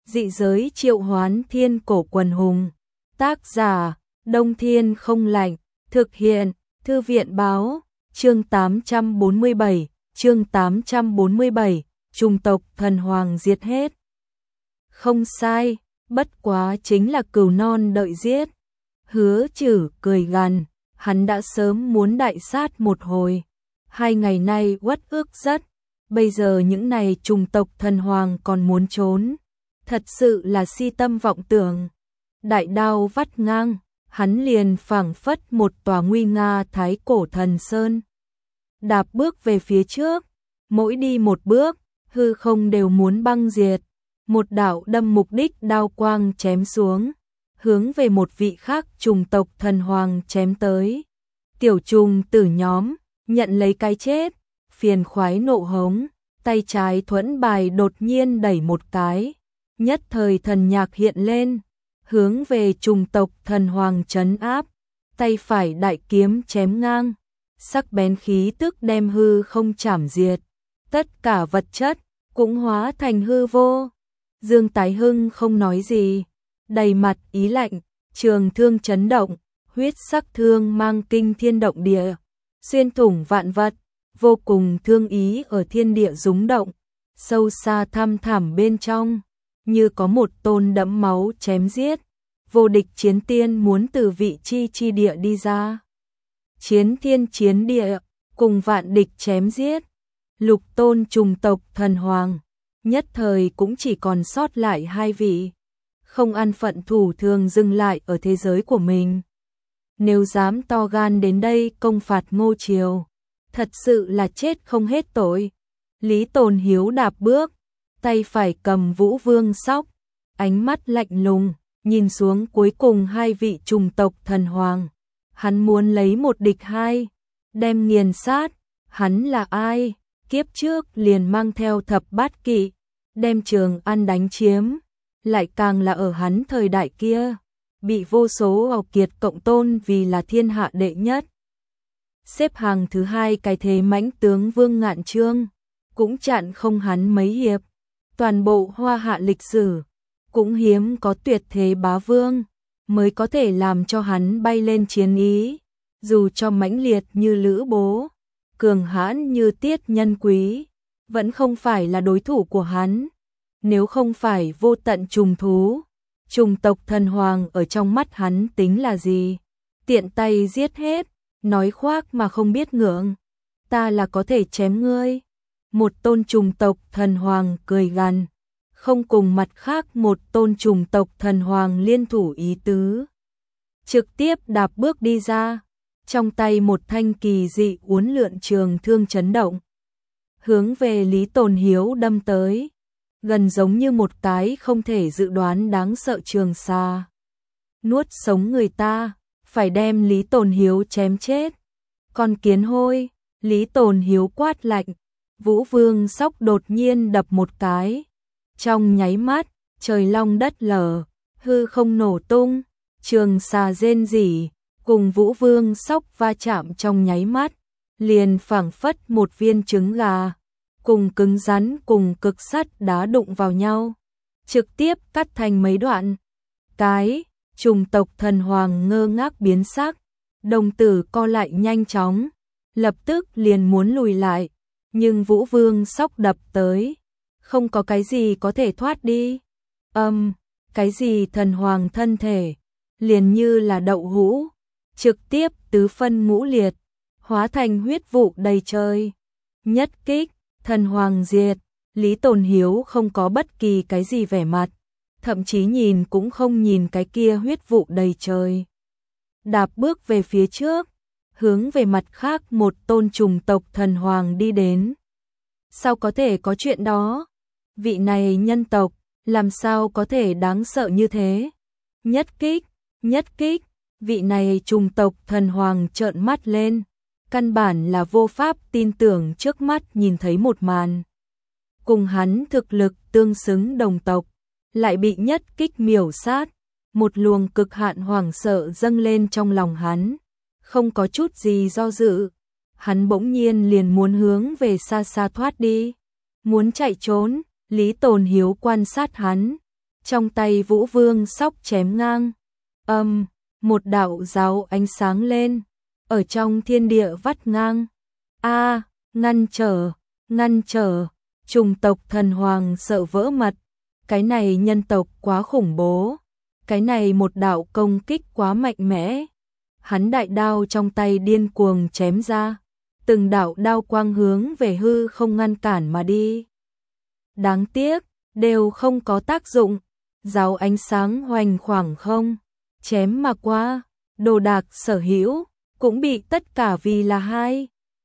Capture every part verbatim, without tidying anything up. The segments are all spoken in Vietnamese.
Dị giới triệu hoán thiên cổ quần hùng. Tác giả, Đông Thiên không lạnh. Thực hiện, Thư viện báo. Chương tám trăm bốn mươi bảy, chương tám trăm bốn mươi bảy, chủng tộc thần hoàng diệt hết. Không sai, bất quá chính là cừu non đợi giết. Hứa Trử cười gằn, hắn đã sớm muốn đại sát một hồi. Hai ngày nay uất ức rất, bây giờ những này chủng tộc thần hoàng còn muốn trốn. Thật sự là si tâm vọng tưởng. Đại đao vắt ngang, hắn liền phảng phất một tòa nguy nga thái cổ thần sơn. Đạp bước về phía trước, mỗi đi một bước, hư không đều muốn băng diệt. Một đạo đâm mục đích đao quang chém xuống, hướng về một vị khác chủng tộc thần hoàng chém tới. Tiểu trùng tử nhóm, nhận lấy cái chết, phiền khoái nộ hống, tay trái thuẫn bài đột nhiên đẩy một cái. Nhất thời thần nhạc hiện lên, hướng về chủng tộc thần hoàng trấn áp, tay phải đại kiếm chém ngang, sắc bén khí tức đem hư không chảm diệt, tất cả vật chất cũng hóa thành hư vô. Dương Tái Hưng không nói gì, đầy mặt ý lạnh, trường thương chấn động, huyết sắc thương mang kinh thiên động địa, xuyên thủng vạn vật, vô cùng thương ý ở thiên địa rúng động, sâu xa thăm thẳm bên trong, như có một tôn đẫm máu chém giết, vô địch chiến tiên muốn từ vị chi chi địa đi ra. Chiến thiên chiến địa, cùng vạn địch chém giết, lục tôn chủng tộc thần hoàng, nhất thời cũng chỉ còn sót lại hai vị, không an phận thủ thường dừng lại ở thế giới của mình. Nếu dám to gan đến đây công phạt Ngô Triều, thật sự là chết không hết tội. Lý Tồn Hiếu đạp bước, tay phải cầm Vũ Vương sóc, ánh mắt lạnh lùng, nhìn xuống cuối cùng hai vị chủng tộc thần hoàng. Hắn muốn lấy một địch hai, đem nghiền sát. Hắn là ai? Kiếp trước liền mang theo thập bát kỵ, đem Trường An đánh chiếm, lại càng là ở hắn thời đại kia, bị vô số hào kiệt cộng tôn vì là thiên hạ đệ nhất. Xếp hàng thứ hai cái thế mãnh tướng Vương Ngạn Chương, cũng chặn không hắn mấy hiệp. Toàn bộ Hoa Hạ lịch sử, cũng hiếm có tuyệt thế bá vương, mới có thể làm cho hắn bay lên chiến ý, dù cho mãnh liệt như Lữ Bố, cường hãn như Tiết Nhân Quý, vẫn không phải là đối thủ của hắn. Nếu không phải vô tận trùng thú, chủng tộc thần hoàng ở trong mắt hắn tính là gì? Tiện tay giết hết, nói khoác mà không biết ngượng. Ta là có thể chém ngươi. Một tôn chủng tộc thần hoàng cười gằn, không cùng mặt khác một tôn chủng tộc thần hoàng liên thủ ý tứ. Trực tiếp đạp bước đi ra, trong tay một thanh kỳ dị uốn lượn trường thương chấn động, hướng về Lý Tồn Hiếu đâm tới, gần giống như một cái không thể dự đoán đáng sợ trường xa. Nuốt sống người ta, phải đem Lý Tồn Hiếu chém chết. Con kiến hôi, Lý Tồn Hiếu quát lạnh, Vũ Vương sóc đột nhiên đập một cái. Trong nháy mắt, trời long đất lở, hư không nổ tung, trường xà rên rỉ, cùng Vũ Vương sóc va chạm trong nháy mắt, liền phảng phất một viên trứng gà, cùng cứng rắn cùng cực sắt đá đụng vào nhau, trực tiếp cắt thành mấy đoạn. Cái, chủng tộc thần hoàng ngơ ngác biến sắc, đồng tử co lại nhanh chóng, lập tức liền muốn lùi lại, nhưng Vũ Vương sóc đập tới, không có cái gì có thể thoát đi. Âm, um, cái gì thần hoàng thân thể, liền như là đậu hũ, trực tiếp tứ phân ngũ liệt, hóa thành huyết vụ đầy trời. Nhất kích, thần hoàng diệt, Lý Tồn Hiếu không có bất kỳ cái gì vẻ mặt, thậm chí nhìn cũng không nhìn cái kia huyết vụ đầy trời. Đạp bước về phía trước, hướng về mặt khác một tôn chủng tộc thần hoàng đi đến. Sao có thể có chuyện đó? Vị này nhân tộc, làm sao có thể đáng sợ như thế? Nhất kích, nhất kích, vị này chủng tộc thần hoàng trợn mắt lên, căn bản là vô pháp tin tưởng trước mắt nhìn thấy một màn. Cùng hắn thực lực tương xứng đồng tộc, lại bị nhất kích miểu sát, một luồng cực hạn hoảng sợ dâng lên trong lòng hắn, không có chút gì do dự, hắn bỗng nhiên liền muốn hướng về xa xa thoát đi, muốn chạy trốn. Lý Tồn Hiếu quan sát hắn, Trong tay Vũ Vương sóc chém ngang, âm, một đạo giáo ánh sáng lên, ở trong thiên địa vắt ngang. A, ngăn trở, ngăn trở, trùng tộc thần hoàng sợ vỡ mật, cái này nhân tộc quá khủng bố, cái này một đạo công kích quá mạnh mẽ. Hắn đại đao trong tay điên cuồng chém ra, từng đạo đao quang hướng về hư không ngăn cản mà đi. Đáng tiếc, đều không có tác dụng, giáo ánh sáng hoành khoảng không, chém mà qua, đồ đạc sở hữu, cũng bị tất cả vì là hai.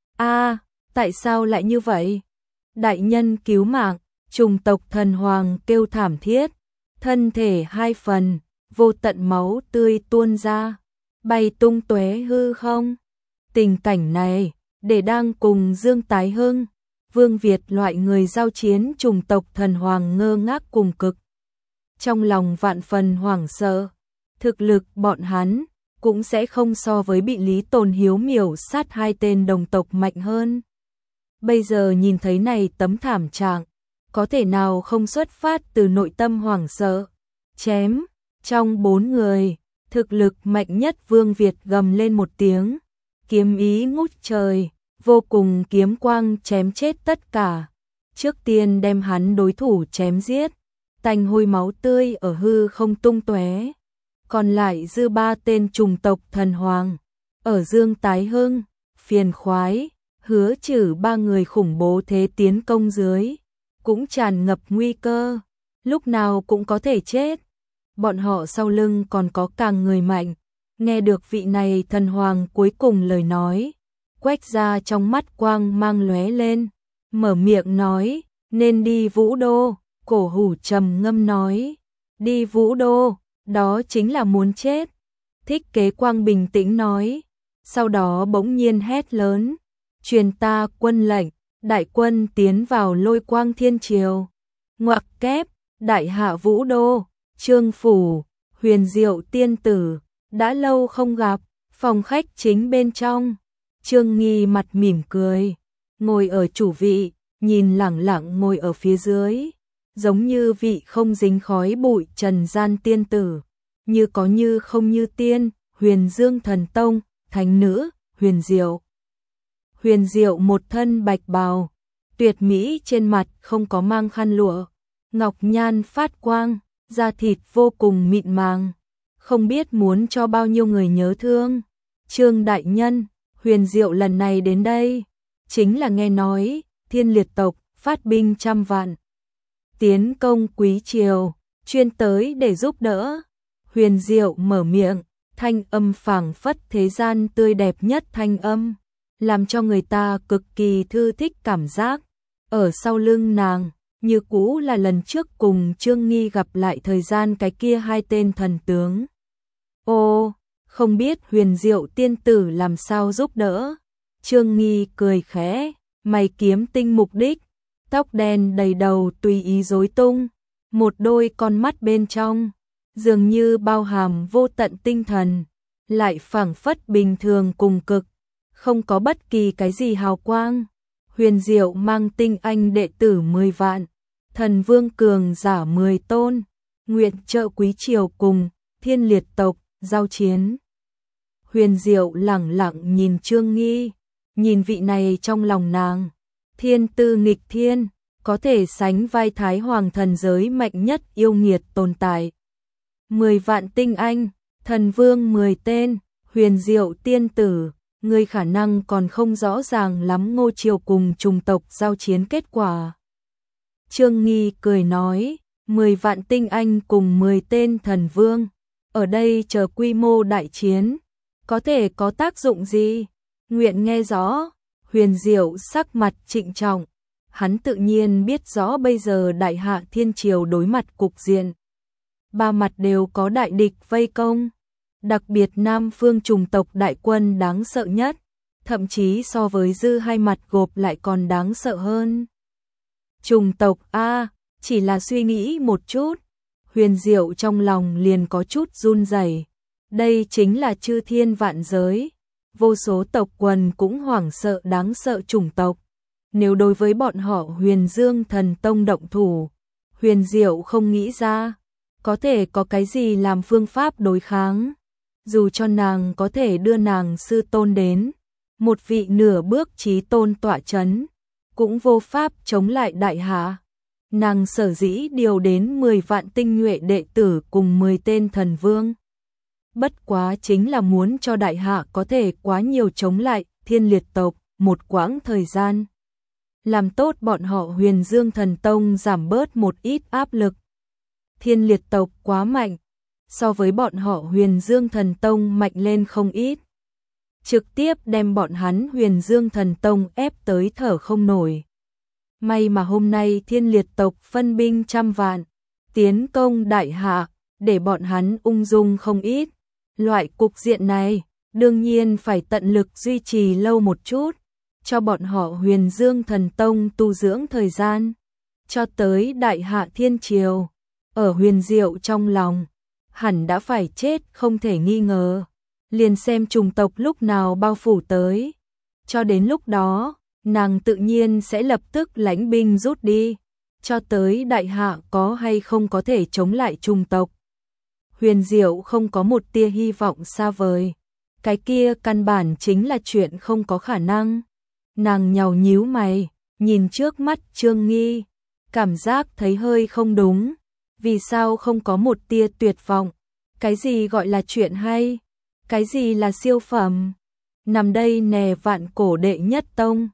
A, tại sao lại như vậy? Đại nhân cứu mạng, trùng tộc thần hoàng kêu thảm thiết, thân thể hai phần, vô tận máu tươi tuôn ra, bay tung tóe hư không. Tình cảnh này, để đang cùng Dương Tái Hưng, Vương Việt loại người giao chiến trùng tộc thần hoàng ngơ ngác cùng cực. Trong lòng vạn phần hoảng sợ, thực lực bọn hắn cũng sẽ không so với bị Lý Tồn Hiếu miểu sát hai tên đồng tộc mạnh hơn. Bây giờ nhìn thấy này tấm thảm trạng, có thể nào không xuất phát từ nội tâm hoảng sợ. Chém, trong bốn người, thực lực mạnh nhất Vương Việt gầm lên một tiếng, kiếm ý ngút trời, vô cùng kiếm quang chém chết tất cả. Trước tiên đem hắn đối thủ chém giết, tanh hôi máu tươi ở hư không tung tóe. Còn lại dư ba tên trùng tộc thần hoàng, ở Dương Tái Hưng, Phiền Khoái, Hứa Trừ ba người khủng bố thế tiến công dưới, cũng tràn ngập nguy cơ, lúc nào cũng có thể chết. Bọn họ sau lưng còn có càng người mạnh, nghe được vị này thần hoàng cuối cùng lời nói, quách ra trong mắt quang mang lóe lên, mở miệng nói, nên đi Vũ Đô. Cổ Hủ trầm ngâm nói, đi Vũ Đô, đó chính là muốn chết. Thích Kế Quang bình tĩnh nói, sau đó bỗng nhiên hét lớn, truyền ta quân lệnh, đại quân tiến vào Lôi Quang Thiên Triều. Ngoặc kép, đại hạ Vũ Đô, Trương phủ, Huyền Diệu tiên tử, đã lâu không gặp. Phòng khách chính bên trong, Trương Nghi mặt mỉm cười, ngồi ở chủ vị, nhìn lẳng lặng ngồi ở phía dưới, giống như vị không dính khói bụi trần gian tiên tử, như có như không như tiên, Huyền Dương thần tông, thánh nữ, Huyền Diệu. Huyền Diệu một thân bạch bào, tuyệt mỹ, trên mặt không có mang khăn lụa, ngọc nhan phát quang, da thịt vô cùng mịn màng, không biết muốn cho bao nhiêu người nhớ thương. Trương đại nhân, Huyền Diệu lần này đến đây, chính là nghe nói Thiên Liệt tộc phát binh trăm vạn, tiến công Quý Triều, chuyên tới để giúp đỡ. Huyền Diệu mở miệng, thanh âm phảng phất thế gian tươi đẹp nhất thanh âm, làm cho người ta cực kỳ thư thích cảm giác. Ở sau lưng nàng, như cũ là lần trước cùng Trương Nghi gặp lại thời gian cái kia hai tên thần tướng. Ô, không biết Huyền Diệu tiên tử làm sao giúp đỡ. Trương Nghi cười khẽ, mày kiếm tinh mục đích, tóc đen đầy đầu tùy ý rối tung, một đôi con mắt bên trong dường như bao hàm vô tận tinh thần, lại phảng phất bình thường cùng cực, không có bất kỳ cái gì hào quang. Huyền Diệu mang tinh anh đệ tử mười vạn, thần vương cường giả mười tôn, nguyện trợ Quý Triều cùng Thiên Liệt tộc giao chiến. Huyền Diệu lẳng lặng nhìn Trương Nghi, nhìn vị này trong lòng nàng, thiên tư nghịch thiên, có thể sánh vai Thái Hoàng thần giới mạnh nhất yêu nghiệt tồn tại. Mười vạn tinh anh, thần vương mười tên, Huyền Diệu tiên tử, người khả năng còn không rõ ràng lắm Ngô Triều cùng trùng tộc giao chiến kết quả. Trương Nghi cười nói, mười vạn tinh anh cùng mười tên thần vương, ở đây chờ quy mô đại chiến, có thể có tác dụng gì? Nguyện nghe rõ. Huyền Diệu sắc mặt trịnh trọng, hắn tự nhiên biết rõ bây giờ đại hạ thiên triều đối mặt cục diện, ba mặt đều có đại địch vây công, đặc biệt Nam phương trùng tộc đại quân đáng sợ nhất, thậm chí so với dư hai mặt gộp lại còn đáng sợ hơn. Trùng tộc a, chỉ là suy nghĩ một chút, Huyền Diệu trong lòng liền có chút run rẩy. Đây chính là chư thiên vạn giới, vô số tộc quần cũng hoảng sợ đáng sợ chủng tộc. Nếu đối với bọn họ Huyền Dương thần tông động thủ, Huyền Diệu không nghĩ ra, có thể có cái gì làm phương pháp đối kháng. Dù cho nàng có thể đưa nàng sư tôn đến, một vị nửa bước chí tôn tọa chấn, cũng vô pháp chống lại đại hạ. Nàng sở dĩ điều đến mười vạn tinh nhuệ đệ tử cùng mười tên thần vương. Bất quá chính là muốn cho đại hạ có thể quá nhiều chống lại Thiên Liệt tộc một quãng thời gian. Làm tốt bọn họ Huyền Dương Thần Tông giảm bớt một ít áp lực. Thiên Liệt tộc quá mạnh, so với bọn họ Huyền Dương Thần Tông mạnh lên không ít. Trực tiếp đem bọn hắn Huyền Dương Thần Tông ép tới thở không nổi. May mà hôm nay Thiên Liệt tộc phân binh trăm vạn, tiến công đại hạ, để bọn hắn ung dung không ít. Loại cục diện này, đương nhiên phải tận lực duy trì lâu một chút, cho bọn họ Huyền Dương Thần Tông tu dưỡng thời gian. Cho tới đại hạ thiên triều, ở Huyền Diệu trong lòng, hẳn đã phải chết không thể nghi ngờ. Liền xem trùng tộc lúc nào bao phủ tới. Cho đến lúc đó, nàng tự nhiên sẽ lập tức lãnh binh rút đi. Cho tới đại hạ có hay không có thể chống lại trùng tộc. Huyền Diệu không có một tia hy vọng xa vời. Cái kia căn bản chính là chuyện không có khả năng. Nàng nhàu nhíu mày, nhìn trước mắt Trương Nghi, cảm giác thấy hơi không đúng. Vì sao không có một tia tuyệt vọng? Cái gì gọi là chuyện hay? Cái gì là siêu phẩm? Nằm đây nè vạn cổ đệ nhất tông,